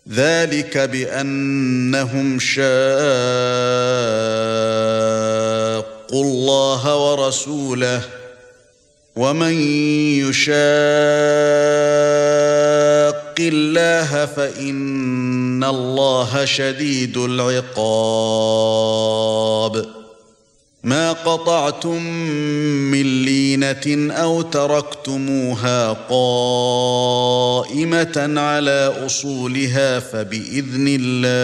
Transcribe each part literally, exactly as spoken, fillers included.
ذلك بأنهم شاقوا الله ورسوله ومن يشاق الله فإن الله شديد العقاب ما قطعتم من لينة أو تركتموها قائمة على أصولها فبإذن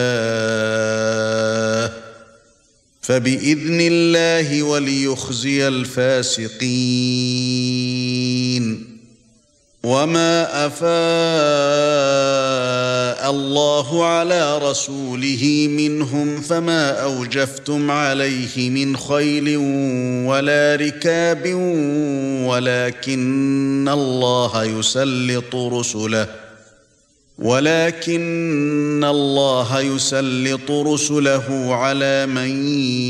الله فبإذن الله وليخزي الفاسقين وما أفاء الله على رسوله منهم فما أوجفتم عليه من خيل ولا ركاب ولكن الله يسلط رسله ولكن الله يسلط رسله على من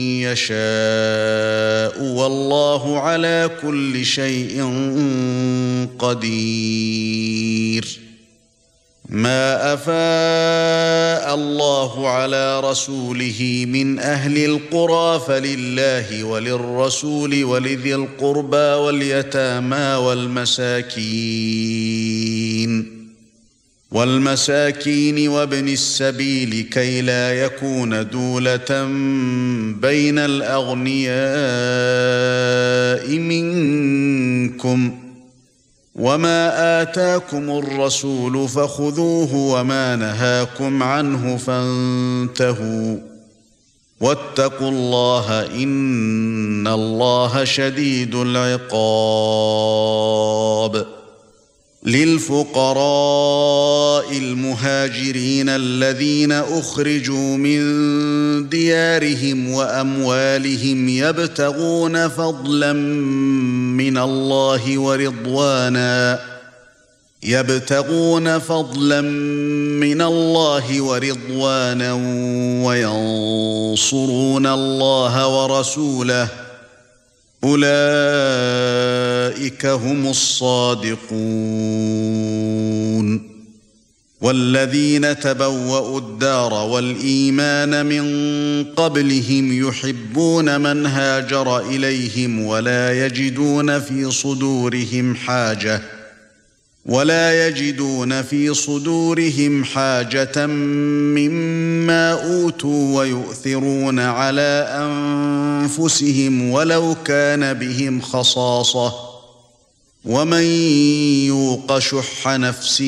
يشاء والله على كل شيء قدير ما أفاء الله على رسوله من أهل القرى فلله وللرسول ولذي القربى واليتامى والمساكين والمساكين وابن السبيل كي لا يكون دولة بين الأغنياء منكم وما آتاكم الرسول فخذوه وما نهاكم عنه فانتهوا واتقوا الله إن الله شديد العقاب للفقراء المهاجرين الذين أخرجوا من ديارهم وأموالهم يبتغون فضلا من الله ورضوانا يبتغون فضلا من الله ورضوانا وينصرون الله ورسوله أولئك هم الصادقون والذين تبوأوا الدار والإيمان من قبلهم يحبون من هاجر إليهم ولا يجدون في صدورهم حاجة ولا يجدون في صدورهم حاجة مما أوتوا ويؤثرون على أنفسهم ولو كان بهم خصاصة ومن يوق شح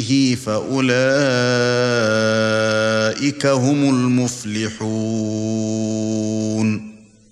نفسه فأولئك هم المفلحون